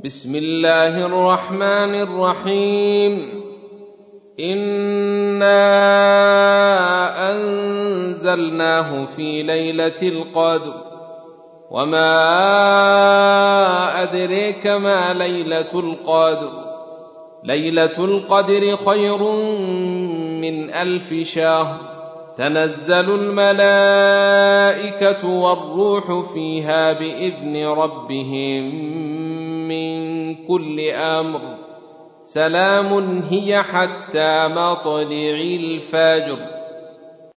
بسم الله الرحمن الرحيم. إنا أنزلناه في ليلة القدر وما أدريك ما ليلة القدر. ليلة القدر خير من 1000 شهر. تنزل الملائكة والروح فيها بإذن ربهم من كل أمر. سلام هي حتى مطلع الفجر.